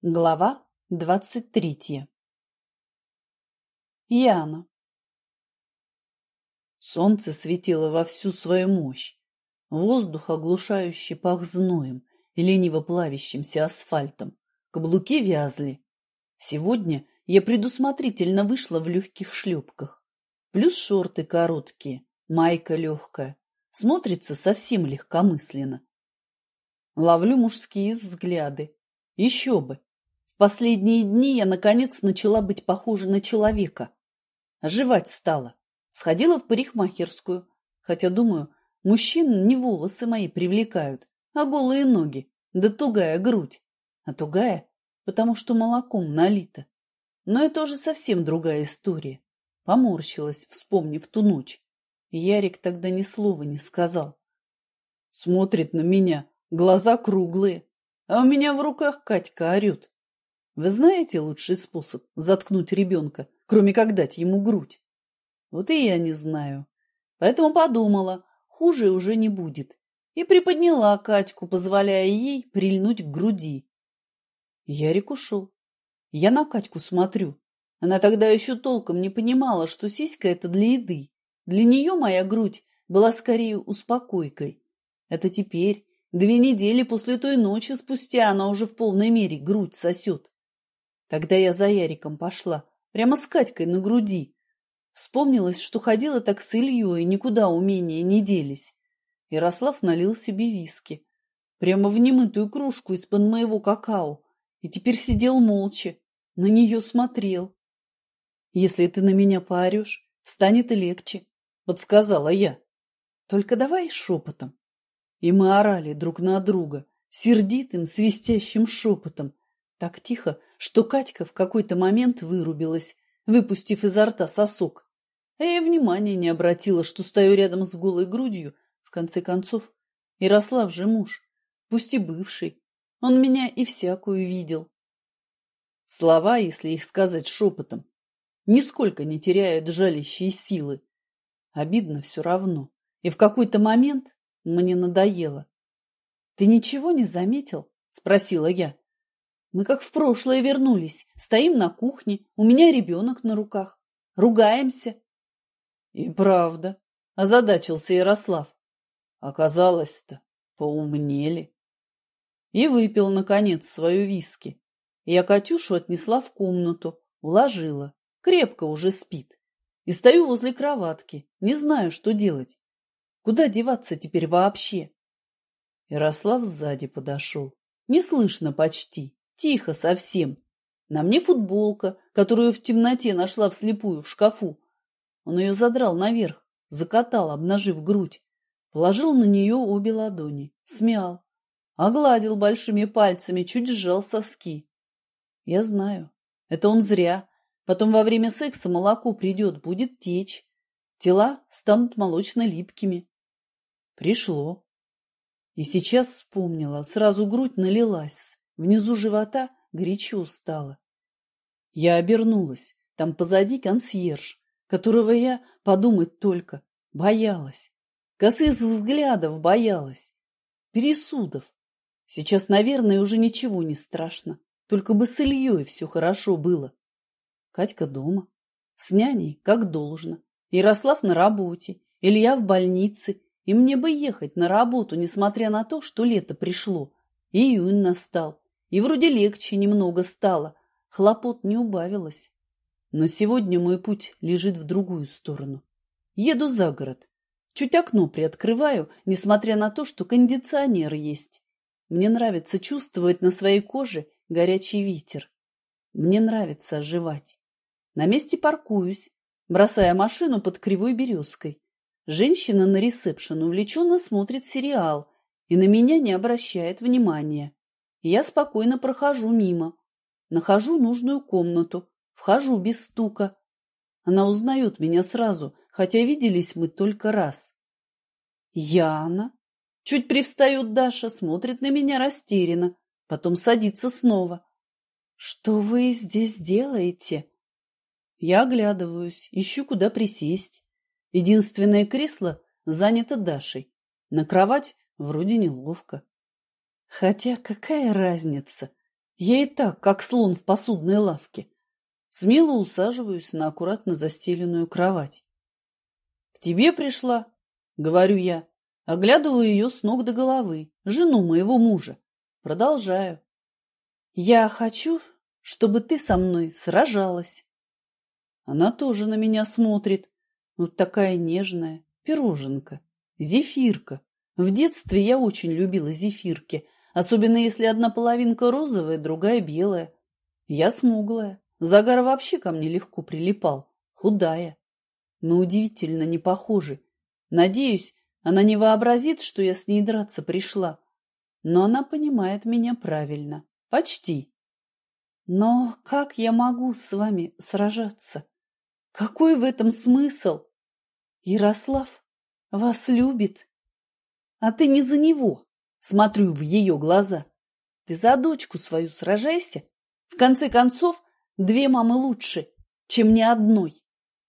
Глава 23. Яна. Солнце светило во всю свою мощь. Воздух оглушающе пах зноем и лениво плавящимся асфальтом. Каблуки вязли. Сегодня я предусмотрительно вышла в легких шлепках. Плюс шорты короткие, майка легкая. Смотрится совсем легкомысленно. Ловлю мужские взгляды. Еще бы. В последние дни я, наконец, начала быть похожа на человека. Оживать стала. Сходила в парикмахерскую. Хотя, думаю, мужчин не волосы мои привлекают, а голые ноги, да тугая грудь. А тугая, потому что молоком налито. Но это уже совсем другая история. Поморщилась, вспомнив ту ночь. Ярик тогда ни слова не сказал. Смотрит на меня, глаза круглые, а у меня в руках Катька орет. Вы знаете лучший способ заткнуть ребенка, кроме как дать ему грудь? Вот и я не знаю. Поэтому подумала, хуже уже не будет. И приподняла Катьку, позволяя ей прильнуть к груди. Ярик ушел. Я на Катьку смотрю. Она тогда еще толком не понимала, что сиська – это для еды. Для нее моя грудь была скорее успокойкой. Это теперь, 2 недели после той ночи спустя, она уже в полной мере грудь сосет. Тогда я за Яриком пошла, прямо с Катькой на груди. Вспомнилось, что ходила так с Ильей, и никуда умения не делись. Ярослав налил себе виски. Прямо в немытую кружку из-под моего какао. И теперь сидел молча, на нее смотрел. «Если ты на меня поорешь, станет легче», — подсказала я. «Только давай шепотом». И мы орали друг на друга, сердитым, свистящим шепотом. Так тихо, что Катька в какой-то момент вырубилась, выпустив изо рта сосок. А я внимания не обратила, что стою рядом с голой грудью. В конце концов, Ярослав же муж, пусть и бывший. Он меня и всякую видел. Слова, если их сказать шепотом, нисколько не теряют жалящие силы. Обидно все равно. И в какой-то момент мне надоело. «Ты ничего не заметил?» – спросила я. Мы как в прошлое вернулись. Стоим на кухне, у меня ребенок на руках. Ругаемся. И правда, озадачился Ярослав. Оказалось-то, поумнели. И выпил, наконец, свою виски. Я Катюшу отнесла в комнату, уложила. Крепко уже спит. И стою возле кроватки, не знаю, что делать. Куда деваться теперь вообще? Ярослав сзади подошел. Не слышно почти. Тихо совсем. На мне футболка, которую в темноте нашла вслепую в шкафу. Он ее задрал наверх, закатал, обнажив грудь. Положил на нее обе ладони, смял. Огладил большими пальцами, чуть сжал соски. Я знаю, это он зря. Потом во время секса молоко придет, будет течь. Тела станут молочно-липкими. Пришло. И сейчас вспомнила, сразу грудь налилась. Внизу живота горячо стало. Я обернулась. Там позади консьерж, которого я, подумать только, боялась. Косых взглядов боялась. Пересудов. Сейчас, наверное, уже ничего не страшно. Только бы с Ильей все хорошо было. Катька дома. С няней, как должно. Ярослав на работе. Илья в больнице. И мне бы ехать на работу, несмотря на то, что лето пришло. Июнь настал. И вроде легче немного стало, хлопот не убавилось. Но сегодня мой путь лежит в другую сторону. Еду за город. Чуть окно приоткрываю, несмотря на то, что кондиционер есть. Мне нравится чувствовать на своей коже горячий ветер. Мне нравится оживать. На месте паркуюсь, бросая машину под кривой березкой. Женщина на ресепшн увлеченно смотрит сериал и на меня не обращает внимания. Я спокойно прохожу мимо. Нахожу нужную комнату. Вхожу без стука. Она узнает меня сразу, хотя виделись мы только раз. Яна? Чуть привстает Даша, смотрит на меня растерянно. Потом садится снова. Что вы здесь делаете? Я оглядываюсь, ищу, куда присесть. Единственное кресло занято Дашей. На кровать вроде неловко. Хотя какая разница? Я и так, как слон в посудной лавке. Смело усаживаюсь на аккуратно застеленную кровать. «К тебе пришла», — говорю я, оглядываю ее с ног до головы, жену моего мужа. Продолжаю. «Я хочу, чтобы ты со мной сражалась». Она тоже на меня смотрит. Вот такая нежная пироженка, зефирка. В детстве я очень любила зефирки, особенно если одна половинка розовая, другая белая. Я смуглая, загар вообще ко мне легко прилипал, худая. Мы удивительно не похожи. Надеюсь, она не вообразит, что я с ней драться пришла. Но она понимает меня правильно. Почти. Но как я могу с вами сражаться? Какой в этом смысл? Ярослав вас любит. А ты не за него, смотрю в ее глаза. Ты за дочку свою сражайся. В конце концов, две мамы лучше, чем ни одной.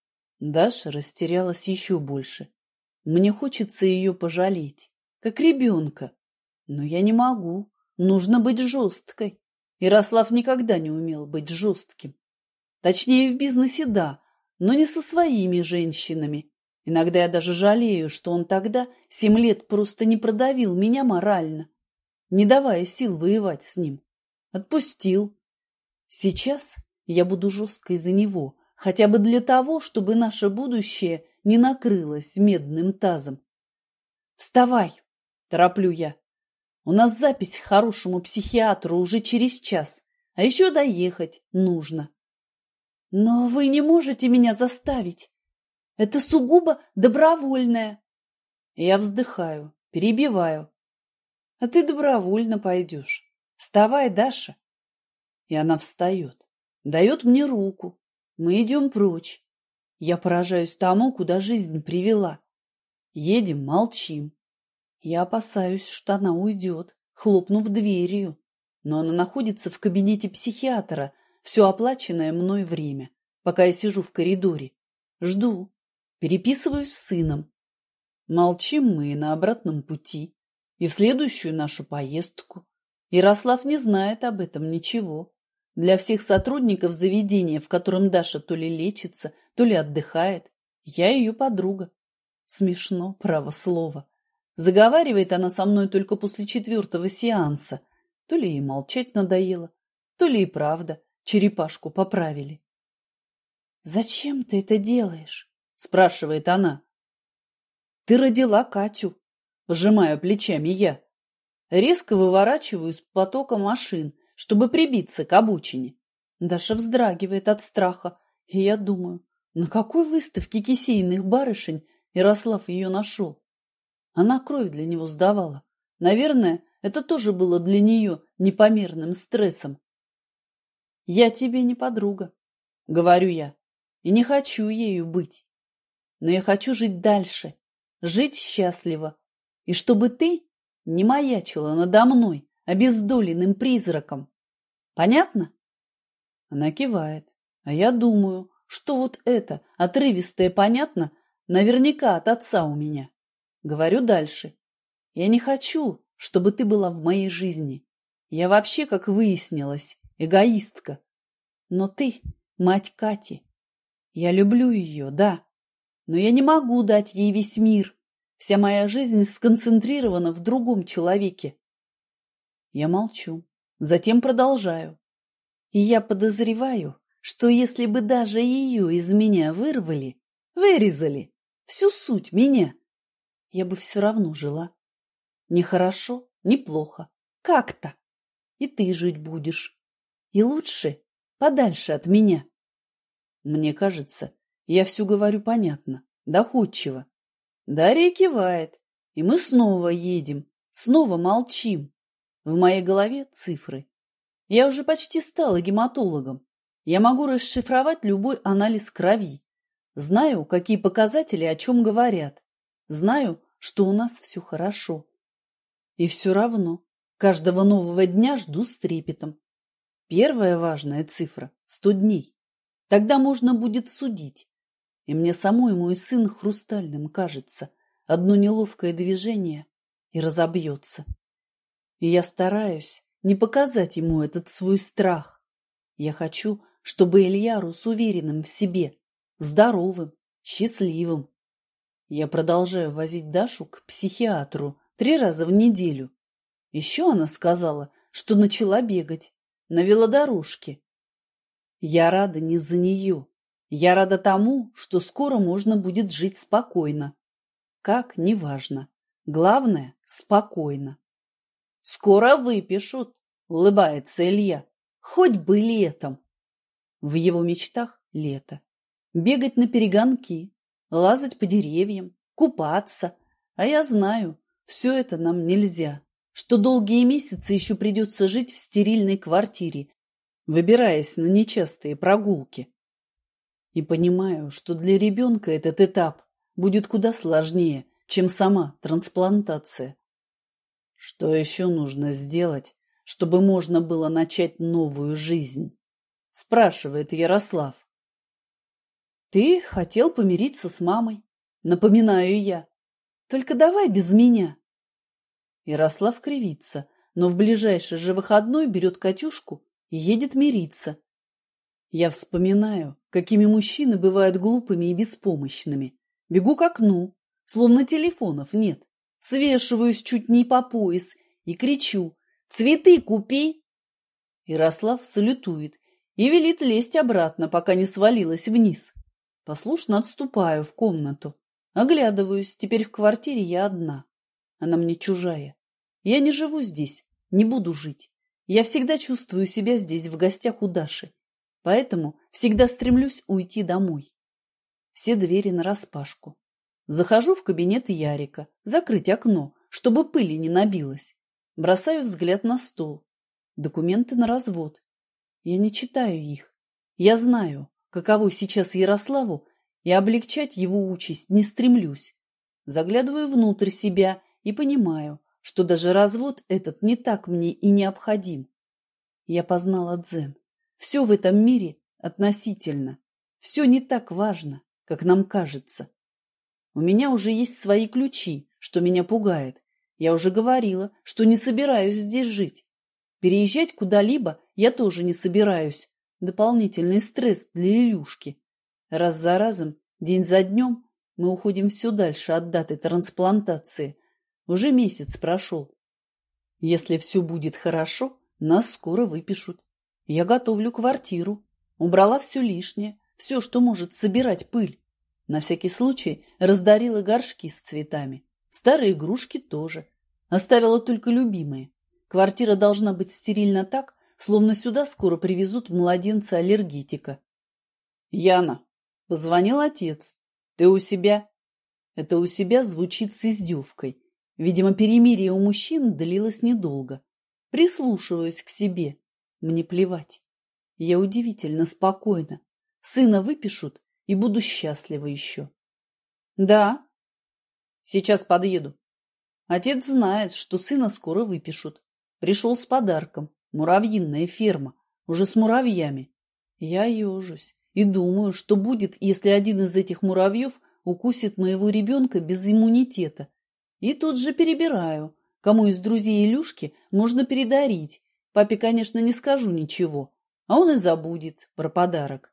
Даша растерялась еще больше. Мне хочется ее пожалеть, как ребенка. Но я не могу. Нужно быть жесткой. Ярослав никогда не умел быть жестким. Точнее, в бизнесе да, но не со своими женщинами. Иногда я даже жалею, что он тогда 7 лет просто не продавил меня морально, не давая сил воевать с ним. Отпустил. Сейчас я буду жесткой за него, хотя бы для того, чтобы наше будущее не накрылось медным тазом. «Вставай!» – тороплю я. «У нас запись к хорошему психиатру уже через час, а еще доехать нужно». «Но вы не можете меня заставить. Это сугубо добровольное». Я вздыхаю, перебиваю. «А ты добровольно пойдешь. Вставай, Даша». И она встает, дает мне руку. Мы идем прочь. Я поражаюсь тому, куда жизнь привела. Едем, молчим. Я опасаюсь, что она уйдет, хлопнув дверью. Но она находится в кабинете психиатра, все оплаченное мной время, пока я сижу в коридоре. Жду. Переписываюсь с сыном. Молчим мы и на обратном пути, и в следующую нашу поездку. Ярослав не знает об этом ничего. Для всех сотрудников заведения, в котором Даша то ли лечится, то ли отдыхает, я ее подруга. Смешно, право слово. Заговаривает она со мной только после 4-го сеанса. То ли ей молчать надоело, то ли и правда черепашку поправили. «Зачем ты это делаешь?» – спрашивает она. «Ты родила Катю», – пожимаю плечами я. Резко выворачиваю из потока машин, чтобы прибиться к обочине. Даша вздрагивает от страха, и я думаю, на какой выставке кисейных барышень Ярослав ее нашел? Она кровь для него сдавала. Наверное, это тоже было для нее непомерным стрессом. «Я тебе не подруга», — говорю я, — «и не хочу ею быть. Но я хочу жить дальше, жить счастливо, и чтобы ты не маячила надо мной обездоленным призраком. Понятно?» Она кивает, а я думаю, что вот это отрывистое «понятно» наверняка от отца у меня. Говорю дальше. Я не хочу, чтобы ты была в моей жизни. Я вообще, как выяснилось, эгоистка. Но ты мать Кати. Я люблю ее, да, но я не могу дать ей весь мир. Вся моя жизнь сконцентрирована в другом человеке. Я молчу, затем продолжаю. И я подозреваю, что если бы даже ее из меня вырезали всю суть меня, я бы все равно жила. Не хорошо, не плохо, как-то. И ты жить будешь. И лучше подальше от меня. Мне кажется, я все говорю понятно, доходчиво. Дарья кивает, и мы снова едем, снова молчим. В моей голове цифры. Я уже почти стала гематологом. Я могу расшифровать любой анализ крови. Знаю, какие показатели о чем говорят. Знаю, что у нас все хорошо. И все равно каждого нового дня жду с трепетом. Первая важная цифра – 100 дней. Тогда можно будет судить. И мне самой мой сын хрустальным кажется. Одно неловкое движение и разобьется. И я стараюсь не показать ему этот свой страх. Я хочу, чтобы Илья рос уверенным в себе, здоровым, счастливым. Я продолжаю возить Дашу к психиатру 3 раза в неделю. Еще она сказала, что начала бегать на велодорожке. Я рада не за нее. Я рада тому, что скоро можно будет жить спокойно. Как, неважно. Главное, спокойно. «Скоро выпишут», — улыбается Илья. «Хоть бы летом». В его мечтах лето. Бегать на перегонки, лазать по деревьям, купаться. А я знаю, все это нам нельзя, что долгие месяцы еще придется жить в стерильной квартире, выбираясь на нечастые прогулки. И понимаю, что для ребенка этот этап будет куда сложнее, чем сама трансплантация. Что еще нужно сделать, чтобы можно было начать новую жизнь? Спрашивает Ярослав. Ты хотел помириться с мамой, напоминаю я. Только давай без меня. Ярослав кривится, но в ближайший же выходной берет Катюшку и едет мириться. Я вспоминаю, какими мужчины бывают глупыми и беспомощными. Бегу к окну, словно телефонов нет. Свешиваюсь чуть не по пояс и кричу: «Цветы купи!» Ярослав салютует и велит лезть обратно, пока не свалилась вниз. Послушно отступаю в комнату. Оглядываюсь, теперь в квартире я одна. Она мне чужая. Я не живу здесь, не буду жить. Я всегда чувствую себя здесь в гостях у Даши. Поэтому всегда стремлюсь уйти домой. Все двери нараспашку. Захожу в кабинет Ярика, закрыть окно, чтобы пыли не набилось. Бросаю взгляд на стол. Документы на развод. Я не читаю их. Я знаю, каково сейчас Ярославу, и облегчать его участь не стремлюсь. Заглядываю внутрь себя и понимаю, что даже развод этот не так мне и необходим. Я познала дзен. Все в этом мире относительно. Все не так важно, как нам кажется. У меня уже есть свои ключи, что меня пугает. Я уже говорила, что не собираюсь здесь жить. Переезжать куда-либо я тоже не собираюсь. Дополнительный стресс для Илюшки. Раз за разом, день за днем мы уходим все дальше от даты трансплантации. Уже месяц прошел. Если все будет хорошо, нас скоро выпишут. Я готовлю квартиру. Убрала все лишнее, все, что может собирать пыль. На всякий случай раздарила горшки с цветами. Старые игрушки тоже. Оставила только любимые. Квартира должна быть стерильна так, словно сюда скоро привезут младенца-аллергетика. «Яна», — позвонил отец, — «ты у себя?» Это «у себя» звучит с издевкой. Видимо, перемирие у мужчин длилось недолго. Прислушиваюсь к себе. Мне плевать. Я удивительно спокойна. Сына выпишут, и буду счастлива еще. Да, сейчас подъеду. Отец знает, что сына скоро выпишут. Пришел с подарком. Муравьиная ферма. Уже с муравьями. Я ежусь и думаю, что будет, если один из этих муравьев укусит моего ребенка без иммунитета. И тут же перебираю, кому из друзей Илюшки можно передарить. Папе, конечно, не скажу ничего, а он и забудет про подарок.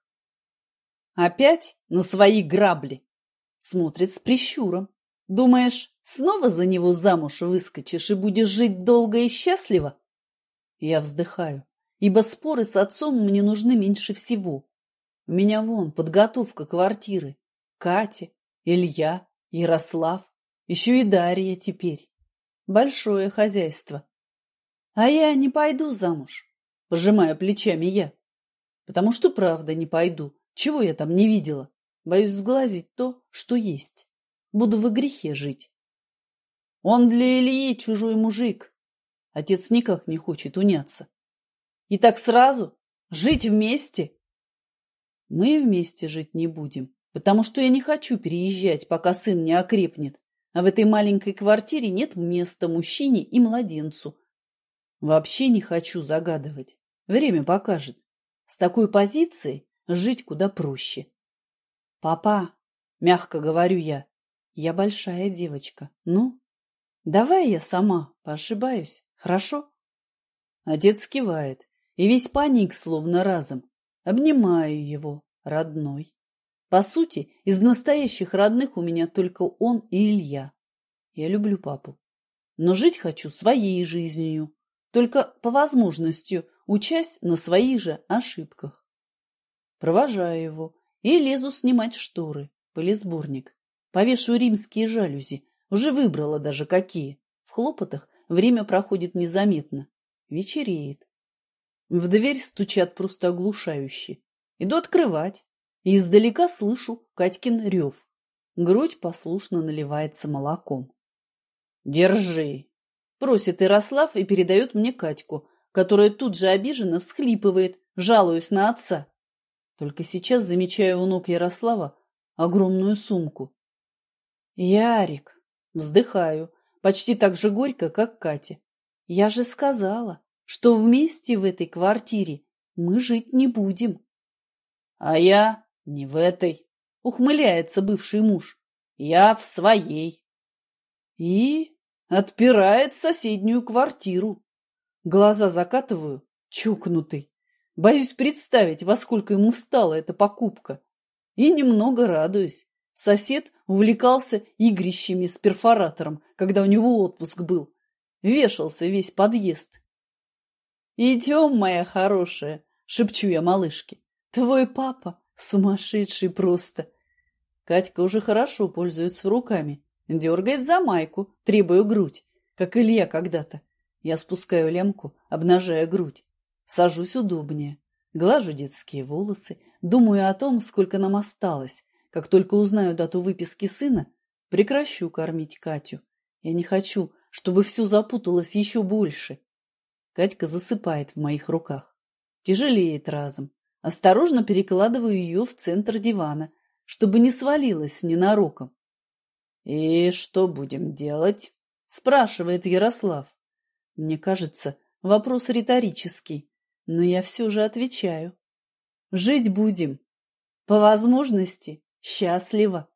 Опять на свои грабли. Смотрит с прищуром. Думаешь, снова за него замуж выскочишь и будешь жить долго и счастливо? Я вздыхаю, ибо споры с отцом мне нужны меньше всего. У меня вон подготовка квартиры. Катя, Илья, Ярослав, еще и Дарья теперь. Большое хозяйство. А я не пойду замуж, пожимая плечами я. Потому что правда не пойду. Чего я там не видела? Боюсь сглазить то, что есть. Буду во грехе жить. Он для Ильи чужой мужик. Отец никак не хочет уняться. И так сразу? Жить вместе? Мы вместе жить не будем, потому что я не хочу переезжать, пока сын не окрепнет. А в этой маленькой квартире нет места мужчине и младенцу. Вообще не хочу загадывать. Время покажет. С такой позицией жить куда проще. «Папа», — мягко говорю я большая девочка. Ну, давай я сама поошибаюсь, хорошо? Отец кивает, и весь паник словно разом. Обнимаю его, родной. По сути, из настоящих родных у меня только он и Илья. Я люблю папу, но жить хочу своей жизнью, только по возможности учась на своих же ошибках. Провожаю его и лезу снимать шторы, пылесборник. Повешу римские жалюзи, уже выбрала даже какие. В хлопотах время проходит незаметно. Вечереет. В дверь стучат просто оглушающе. Иду открывать, и издалека слышу Катькин рев. Грудь послушно наливается молоком. «Держи!» – просит Ярослав и передает мне Катьку, которая тут же обиженно всхлипывает, жалуясь на отца. Только сейчас замечаю у ног Ярослава огромную сумку. «Ярик!» – вздыхаю, почти так же горько, как Катя. «Я же сказала, что вместе в этой квартире мы жить не будем». «А я не в этой», – ухмыляется бывший муж. «Я в своей». И отпирает соседнюю квартиру. Глаза закатываю, чокнутый. Боюсь представить, во сколько ему встала эта покупка. И немного радуюсь. Сосед увлекался игрищами с перфоратором, когда у него отпуск был. Вешался весь подъезд. «Идем, моя хорошая», — шепчу я малышке. «Твой папа сумасшедший просто». Катька уже хорошо пользуется руками. Дергает за майку, требуя грудь, как Илья когда-то. Я спускаю лямку, обнажая грудь. Сажусь удобнее. Глажу детские волосы, думаю о том, сколько нам осталось. Как только узнаю дату выписки сына, прекращу кормить Катю. Я не хочу, чтобы все запуталось еще больше. Катька засыпает в моих руках. Тяжелеет разом. Осторожно перекладываю ее в центр дивана, чтобы не свалилась ненароком. «И что будем делать?» – спрашивает Ярослав. Мне кажется, вопрос риторический, но я все же отвечаю. Жить будем. По возможности счастливо.